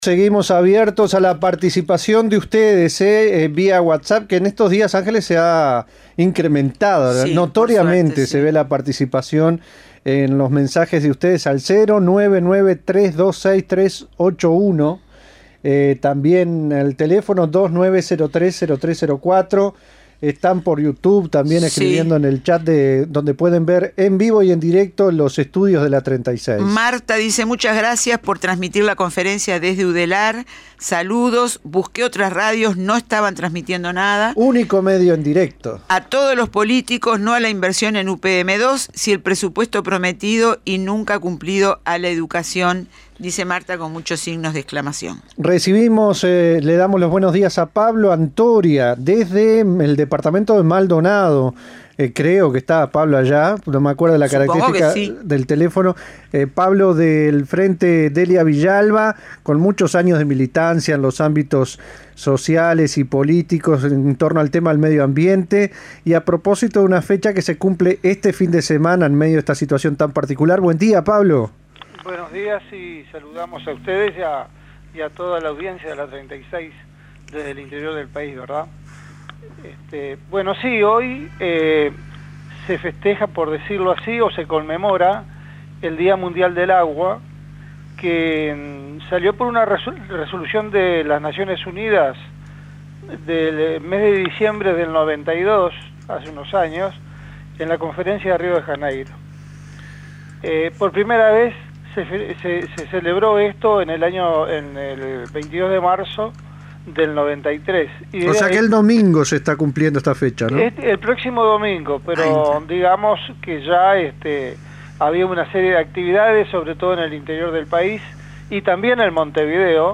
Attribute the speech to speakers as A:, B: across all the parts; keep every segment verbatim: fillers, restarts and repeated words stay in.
A: Seguimos abiertos a la participación de ustedes eh, eh, vía WhatsApp, que en estos días, Ángeles, se ha incrementado. Sí, notoriamente suerte, sí. Se ve la participación en los mensajes de ustedes al cero nueve nueve tres dos seis tres ocho uno. Eh, también el teléfono dos nueve cero tres cero tres cero cuatro. Están por YouTube también escribiendo sí. en el chat de donde pueden ver en vivo y en directo los estudios de la treinta y seis.
B: Marta dice: muchas gracias por transmitir la conferencia desde Udelar. Saludos. Busqué otras radios, no estaban transmitiendo nada.
A: Único medio en directo.
B: A todos los políticos, no a la inversión en U P M dos, si el presupuesto prometido y nunca cumplido a la educación, dice Marta con muchos signos de exclamación.
A: Recibimos, eh, le damos los buenos días a Pablo Antoria desde el departamento de Maldonado. Eh, creo que está Pablo allá, no me acuerdo de la
B: Supongo
A: característica
B: sí.
A: del teléfono. Eh, Pablo del Frente Delia Villalba, con muchos años de militancia en los ámbitos sociales y políticos en torno al tema del medio ambiente. Y a propósito de una fecha que se cumple este fin de semana en medio de esta situación tan particular. Buen día, Pablo.
C: Buenos días y saludamos a ustedes y a, y a toda la audiencia de la treinta y seis desde el interior del país, ¿verdad? Este, bueno, sí, hoy eh, se festeja, por decirlo así, o se conmemora el Día Mundial del Agua, que mm, salió por una resol resolución de las Naciones Unidas del mes de diciembre del noventa y dos, hace unos años, en la conferencia de Río de Janeiro. Eh, por primera vez Se, se, se celebró esto en el año, en el veintidós de marzo del noventa y tres. Y
A: o sea que el domingo se está cumpliendo esta fecha, ¿no?
C: Este, el próximo domingo, pero Ay, digamos que ya este, había una serie de actividades, sobre todo en el interior del país y también en Montevideo,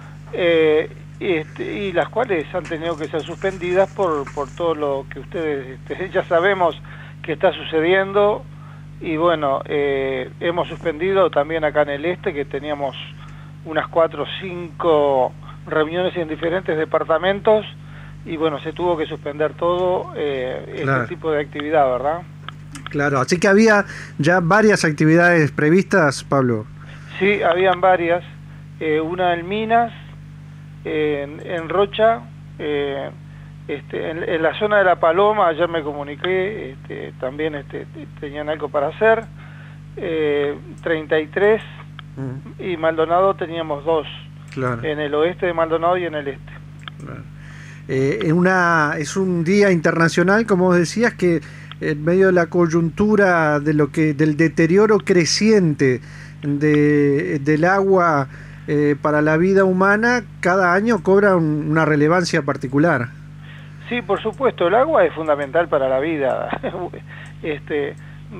C: eh, este, y las cuales han tenido que ser suspendidas por, por todo lo que ustedes este, ya sabemos que está sucediendo. Y bueno, eh, hemos suspendido también acá en el este, que teníamos unas cuatro o cinco reuniones en diferentes departamentos, y bueno, se tuvo que suspender todo eh,
A: claro.
C: este tipo de actividad, ¿verdad?
A: Claro, así que había ya varias actividades previstas, Pablo.
C: Sí, habían varias, eh, una en Minas, eh, en, en Rocha, eh, Este, en, en la zona de La Paloma, ayer me comuniqué, este, también este, tenían algo para hacer, eh, treinta y tres, mm. y Maldonado teníamos dos, claro. En el oeste de Maldonado y en el este.
A: Claro. Eh, una, es un día internacional, como vos decías, que en medio de la coyuntura de lo que del deterioro creciente de, del agua eh, para la vida humana, cada año cobra un, una relevancia particular.
C: Sí, por supuesto, el agua es fundamental para la vida, este,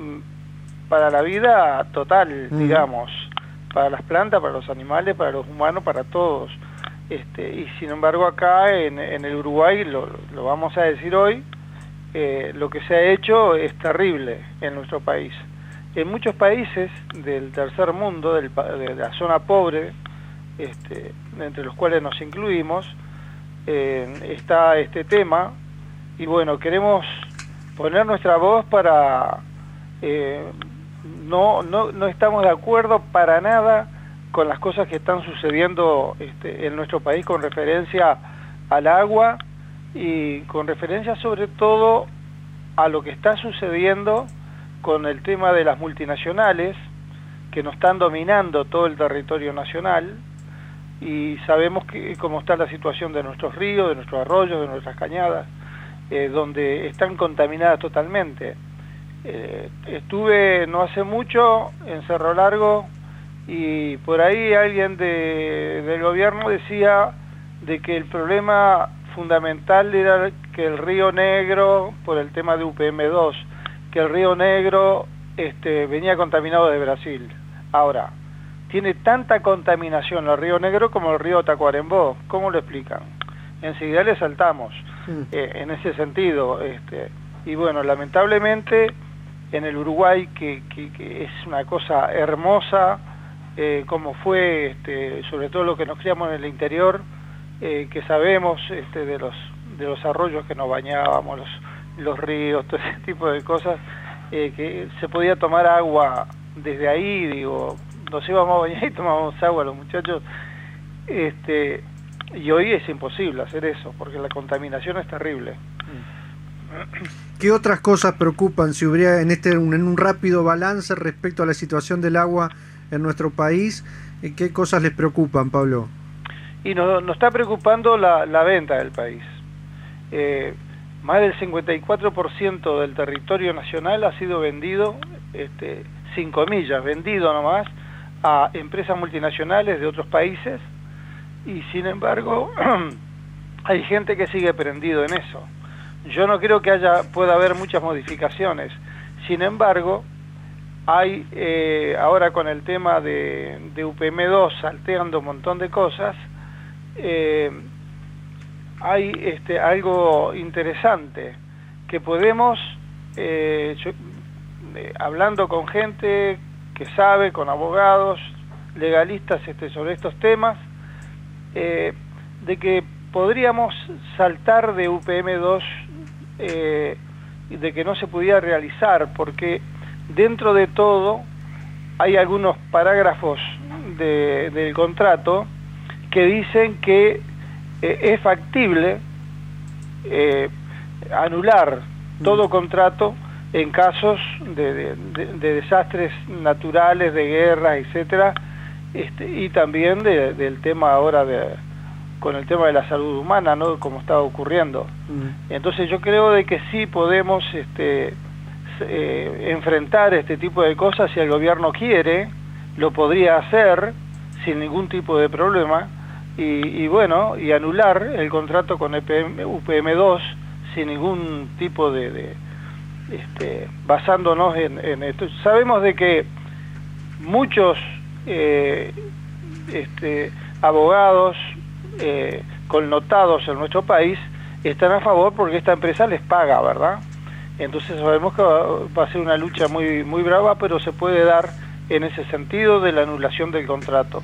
C: para la vida total, mm. digamos, para las plantas, para los animales, para los humanos, para todos. Este, y sin embargo acá en, en el Uruguay, lo, lo vamos a decir hoy, eh, lo que se ha hecho es terrible en nuestro país. En muchos países del tercer mundo, del, de la zona pobre, este, entre los cuales nos incluimos, Eh, está este tema, y bueno, queremos poner nuestra voz para eh, no, no, no estamos de acuerdo para nada con las cosas que están sucediendo este, en nuestro país con referencia al agua y con referencia sobre todo a lo que está sucediendo con el tema de las multinacionales que nos están dominando todo el territorio nacional. Y sabemos que cómo está la situación de nuestros ríos, de nuestros arroyos, de nuestras cañadas, eh, donde están contaminadas totalmente. Eh, estuve no hace mucho en Cerro Largo y por ahí alguien de, del gobierno decía de que el problema fundamental era que el Río Negro, por el tema de U P M dos, que el Río Negro este, venía contaminado de Brasil. Ahora, tiene tanta contaminación el Río Negro como el río Tacuarembó. ¿Cómo lo explican? Enseguida le saltamos mm. eh, en ese sentido. Este, y bueno, lamentablemente en el Uruguay, que, que, que es una cosa hermosa, eh, como fue, este, sobre todo lo que nos criamos en el interior, eh, que sabemos este, de los de los arroyos que nos bañábamos, los, los ríos, todo ese tipo de cosas, eh, que se podía tomar agua desde ahí, digo, nos íbamos a bañar y tomábamos agua los muchachos, este, y hoy es imposible hacer eso, porque la contaminación es terrible.
A: ¿Qué otras cosas preocupan, si hubiera en este en un rápido balance respecto a la situación del agua en nuestro país? ¿Qué cosas les preocupan, Pablo?
C: Y nos, nos está preocupando la, la venta del país. Eh, más del cincuenta y cuatro por ciento del territorio nacional ha sido vendido, este, sin comillas, vendido nomás, a empresas multinacionales de otros países, y sin embargo hay gente que sigue prendido en eso. Yo no creo que haya pueda haber muchas modificaciones. Sin embargo, hay eh, ahora con el tema de, de U P M dos salteando un montón de cosas, eh, hay este, algo interesante que podemos, eh, yo, eh, hablando con gente que sabe, con abogados, legalistas este, sobre estos temas, eh, de que podríamos saltar de U P M dos, eh, de que no se pudiera realizar, porque dentro de todo hay algunos parágrafos de, del contrato que dicen que eh, es factible eh, anular todo contrato en casos de, de, de, de desastres naturales, de guerras, etcétera, este, y también de, del tema ahora de con el tema de la salud humana, ¿no? Como está ocurriendo. Mm. Entonces yo creo de que sí podemos este, eh, enfrentar este tipo de cosas. Si el gobierno quiere, lo podría hacer sin ningún tipo de problema, y, y bueno, y anular el contrato con U P M dos sin ningún tipo de, de este, basándonos en, en esto. Sabemos de que muchos eh, este, abogados Eh, connotados en nuestro país están a favor porque esta empresa les paga, ¿verdad? Entonces sabemos que va, va a ser una lucha muy muy brava, pero se puede dar en ese sentido de la anulación del contrato.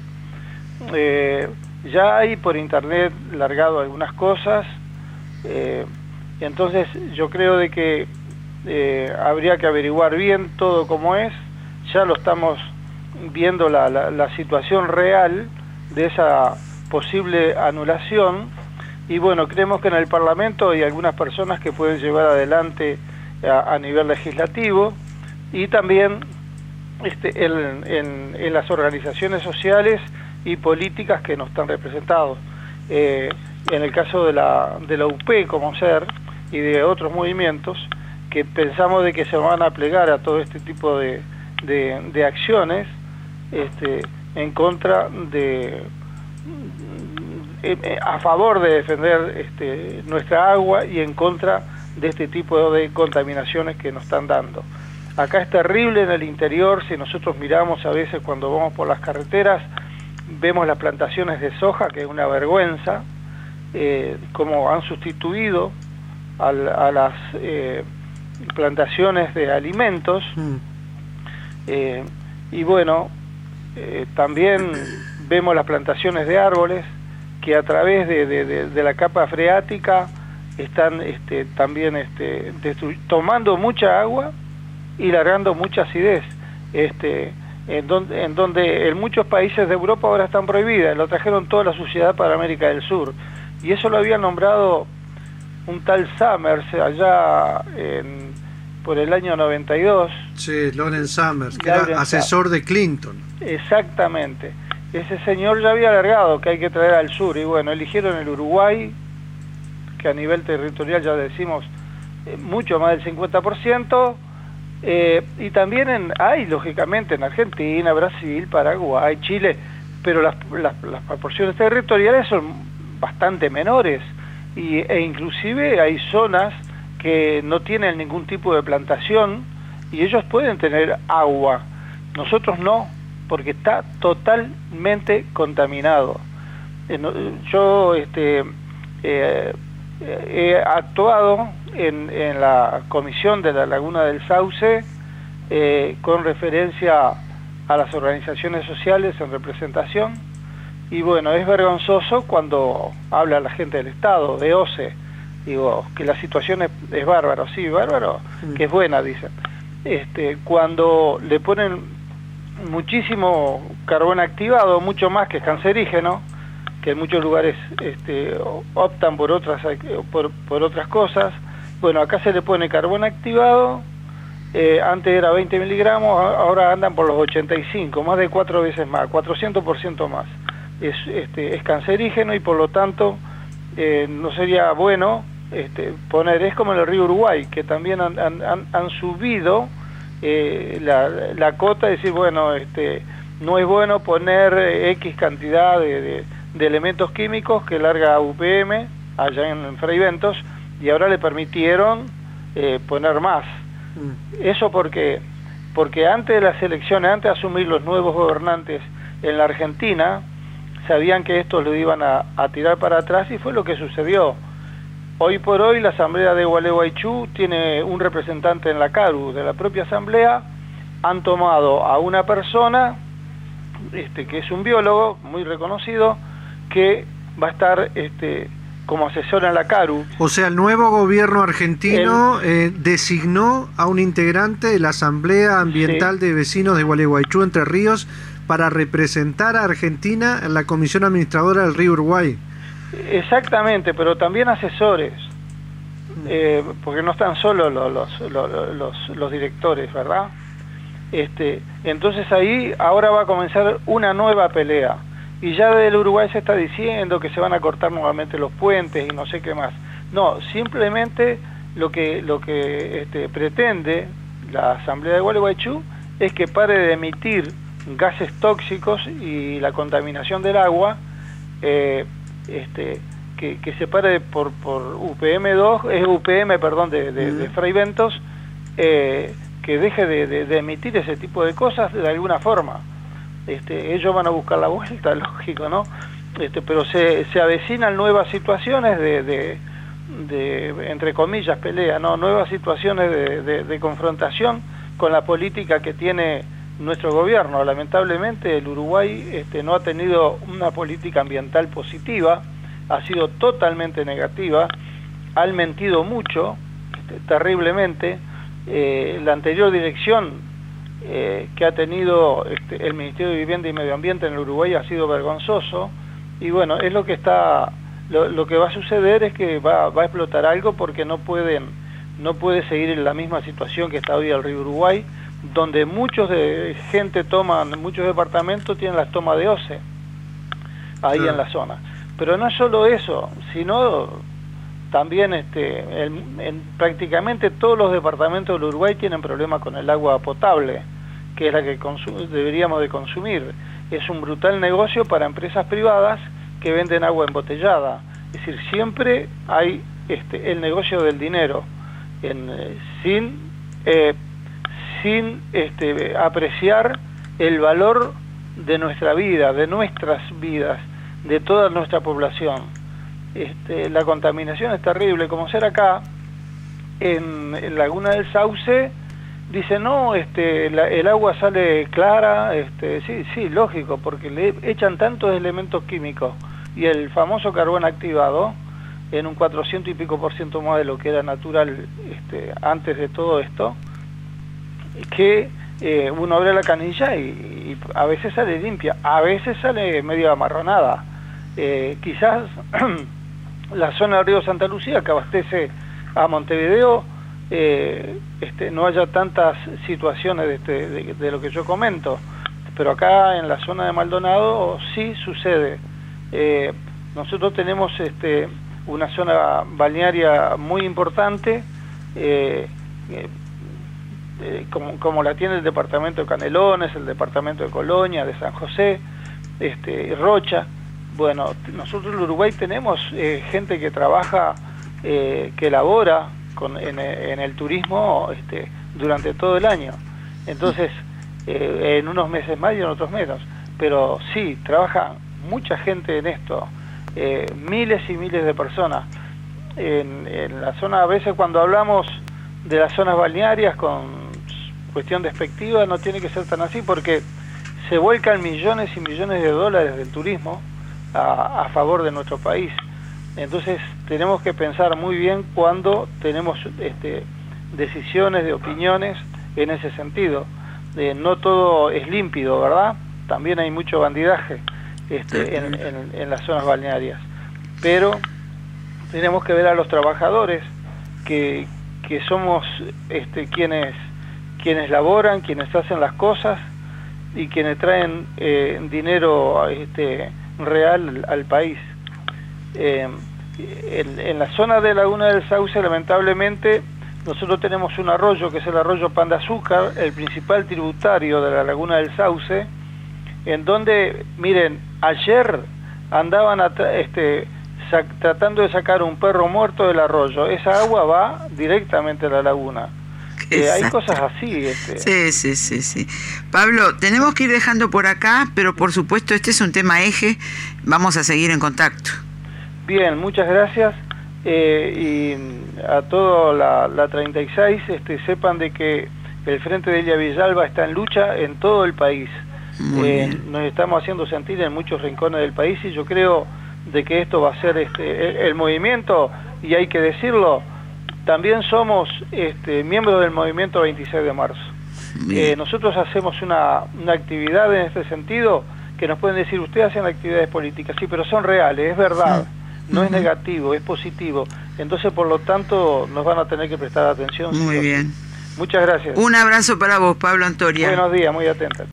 C: Eh, ya hay por internet largado algunas cosas, eh, entonces yo creo de que eh, habría que averiguar bien todo cómo es. Ya lo estamos viendo la, la, la situación real de esa posible anulación, y bueno, creemos que en el Parlamento hay algunas personas que pueden llevar adelante a, a nivel legislativo, y también este, en, en, en las organizaciones sociales y políticas que no están representados. Eh, en el caso de la, de la U P como ser y de otros movimientos que pensamos de que se van a plegar a todo este tipo de, de, de acciones este, en contra de a favor de defender este, nuestra agua y en contra de este tipo de contaminaciones que nos están dando. Acá es terrible en el interior. Si nosotros miramos a veces cuando vamos por las carreteras, vemos las plantaciones de soja, que es una vergüenza, eh, como han sustituido a, a las eh, plantaciones de alimentos. Mm. Eh, y bueno, eh, también vemos las plantaciones de árboles que a través de, de, de, de la capa freática están este, también este, tomando mucha agua y largando mucha acidez, este, en, donde, en donde en muchos países de Europa ahora están prohibidas. Lo trajeron toda la suciedad para América del Sur, y eso lo había nombrado un tal Summers allá en, por el año noventa y dos.
A: Sí, Lawrence Summers, que Lawrence era asesor de Clinton.
C: Exactamente. Ese señor ya había alargado que hay que traer al sur, y bueno, eligieron el Uruguay, que a nivel territorial ya decimos eh, mucho más del cincuenta por ciento, eh, y también en, hay lógicamente en Argentina, Brasil, Paraguay, Chile, pero las, las, las proporciones territoriales son bastante menores, y, e inclusive hay zonas que no tienen ningún tipo de plantación y ellos pueden tener agua, nosotros no, porque está totalmente contaminado. Yo este, eh, he actuado en, en la comisión de la Laguna del Sauce eh, con referencia a las organizaciones sociales en representación, y bueno, es vergonzoso cuando habla la gente del Estado, de O C E, digo, que la situación es, es bárbaro, sí, bárbaro, mm. que es buena, dicen. Este, cuando le ponen muchísimo carbón activado, mucho más que cancerígeno, que en muchos lugares este, optan por otras, por, por otras cosas. Bueno, acá se le pone carbón activado, eh, antes era veinte miligramos, ahora andan por los ochenta y cinco, más de cuatro veces más, cuatrocientos por ciento más. Es, este, es cancerígeno y por lo tanto eh, no sería bueno este, poner, es como en el río Uruguay, que también han, han, han subido eh, la, la cota, decir, bueno, este, no es bueno poner X cantidad de, de, de elementos químicos que larga U P M allá en, en Fray Bentos, y ahora le permitieron eh, poner más. Mm. Eso porque, porque antes de las elecciones, antes de asumir los nuevos gobernantes en la Argentina, sabían que estos lo iban a, a tirar para atrás y fue lo que sucedió. Hoy por hoy la Asamblea de Gualeguaychú tiene un representante en la CARU de la propia Asamblea, han tomado a una persona este, que es un biólogo muy reconocido, que va a estar este, como asesor en la CARU.
A: O sea, el nuevo gobierno argentino el, eh, designó a un integrante de la Asamblea Ambiental sí. de Vecinos de Gualeguaychú, Entre Ríos, para representar a Argentina en la Comisión Administradora del Río Uruguay.
C: Exactamente, pero también asesores, eh, porque no están solo los, los, los, los, los directores, ¿verdad? Este, entonces ahí ahora va a comenzar una nueva pelea. Y ya del Uruguay se está diciendo que se van a cortar nuevamente los puentes y no sé qué más. No, simplemente lo que lo que este, pretende la Asamblea de Gualeguaychú es que pare de emitir gases tóxicos y la contaminación del agua, eh, este, que, que se pare por, por U P M dos, es U P M, perdón, de, de, de Fray Bentos, eh, que deje de, de, de emitir ese tipo de cosas de alguna forma. Este, ellos van a buscar la vuelta, lógico, ¿no? Este, pero se, se avecinan nuevas situaciones de, de, de, entre comillas, pelea, ¿no? Nuevas situaciones de, de, de confrontación con la política que tiene nuestro gobierno. Lamentablemente el Uruguay este, no ha tenido una política ambiental positiva, ha sido totalmente negativa, han mentido mucho, este, terriblemente. Eh, la anterior dirección Eh, que ha tenido este, el Ministerio de Vivienda y Medio Ambiente en el Uruguay ha sido vergonzoso, y bueno, es lo que está lo, lo que va a suceder es que va, va a explotar algo, porque no pueden no puede seguir en la misma situación que está hoy el río Uruguay, donde muchos de gente toman, muchos departamentos tienen las tomas de O C E ahí sí. en la zona. Pero no es solo eso, sino también este, en, en prácticamente todos los departamentos del Uruguay tienen problemas con el agua potable, que es la que deberíamos de consumir. Es un brutal negocio para empresas privadas que venden agua embotellada. Es decir, siempre hay este, el negocio del dinero, en, eh, sin, eh, sin este, apreciar el valor de nuestra vida, de nuestras vidas, de toda nuestra población. Este, la contaminación es terrible, como ser acá en, en Laguna del Sauce, dice no, este, la, el agua sale clara, este, sí, sí, lógico, porque le echan tantos elementos químicos y el famoso carbón activado en un cuatrocientos y pico por ciento más de lo que era natural este, antes de todo esto, que eh, uno abre la canilla y, y a veces sale limpia, a veces sale medio amarronada. Eh, quizás la zona del río Santa Lucía, que abastece a Montevideo, eh, este, no haya tantas situaciones de, este, de, de lo que yo comento, pero acá en la zona de Maldonado sí sucede. Eh, nosotros tenemos este, una zona balnearia muy importante, eh, eh, eh, como, como la tiene el departamento de Canelones, el departamento de Colonia, de San José, este, Rocha. Bueno, nosotros en Uruguay tenemos eh, gente que trabaja, eh, que labora con, en, en el turismo este, durante todo el año. Entonces, eh, en unos meses más y en otros menos. Pero sí, trabaja mucha gente en esto, eh, miles y miles de personas. En, en la zona, a veces cuando hablamos de las zonas balnearias con cuestión despectiva, no tiene que ser tan así, porque se vuelcan millones y millones de dólares del turismo A, a favor de nuestro país. Entonces tenemos que pensar muy bien cuando tenemos este, decisiones de opiniones en ese sentido. Eh, no todo es límpido, ¿verdad? También hay mucho bandidaje. este, en, en, en las zonas balnearias. Pero tenemos que ver a los trabajadores que, que somos este, quienes, quienes laboran, quienes hacen las cosas y quienes traen eh, dinero este, real al país. Eh, en, en la zona de Laguna del Sauce, lamentablemente, nosotros tenemos un arroyo que es el arroyo Pan de Azúcar, el principal tributario de la Laguna del Sauce, en donde, miren, ayer andaban a este, tratando de sacar un perro muerto del arroyo. Esa agua va directamente a la laguna. Eh, hay cosas así. Este.
B: Sí, sí, sí, sí. Pablo, tenemos que ir dejando por acá, pero por supuesto este es un tema eje. Vamos a seguir en contacto.
C: Bien, muchas gracias. Eh, y a toda la, la treinta y seis, este, sepan de que el Frente de Elia Villalba está en lucha en todo el país. Eh, nos estamos haciendo sentir en muchos rincones del país y yo creo de que esto va a ser este, el, el movimiento, y hay que decirlo, también somos este, miembros del movimiento veintiséis de marzo. Eh, nosotros hacemos una, una actividad en este sentido que nos pueden decir, ustedes hacen actividades políticas, sí, pero son reales, es verdad. Sí. No es negativo, es positivo. Entonces, por lo tanto, nos van a tener que prestar atención.
B: Muy bien.
C: Muchas gracias.
B: Un abrazo para vos, Pablo Antoria.
C: Buenos días, muy atenta.